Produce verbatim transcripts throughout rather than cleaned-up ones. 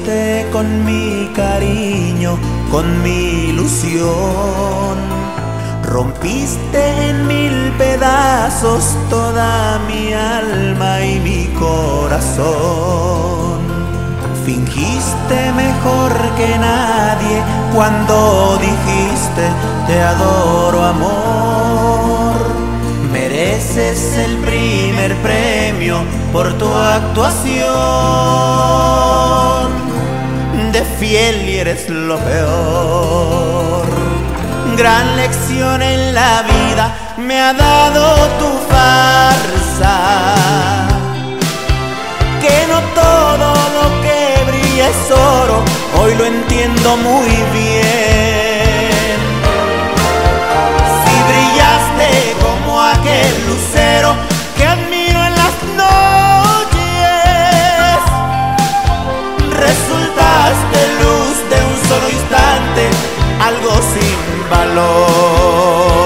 fuiste con mi cariño, con mi ilusión. Rompiste en mil pedazos toda mi alma y mi corazón. Fingiste mejor que nadie cuando dijiste te adoro, amor. Mereces el primer premio por tu actuación. De fiel y eres lo peor. Gran lección en la vida me ha dado tu farsa. Que no todo lo que brilla es oro, hoy lo entiendo muy bien. Si brillaste como aquel lucero que admiro en las noches, resultaste luz de un solo instante, algo sin valor.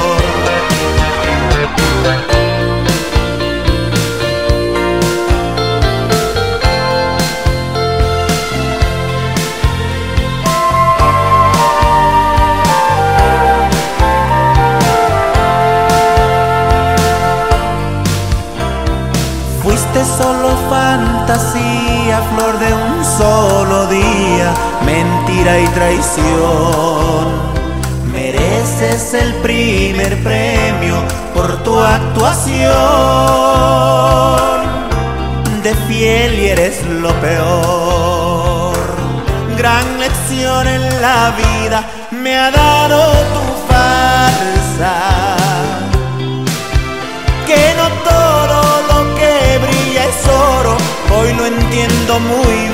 Fuiste solo fantasía, flor de un solo día, mentira y traición. Mereces el primer premio por tu actuación. De fiel y eres lo peor. Gran lección en la vida me ha dado tu farsa. Que no todo lo que brilla es oro, hoy lo entiendo muy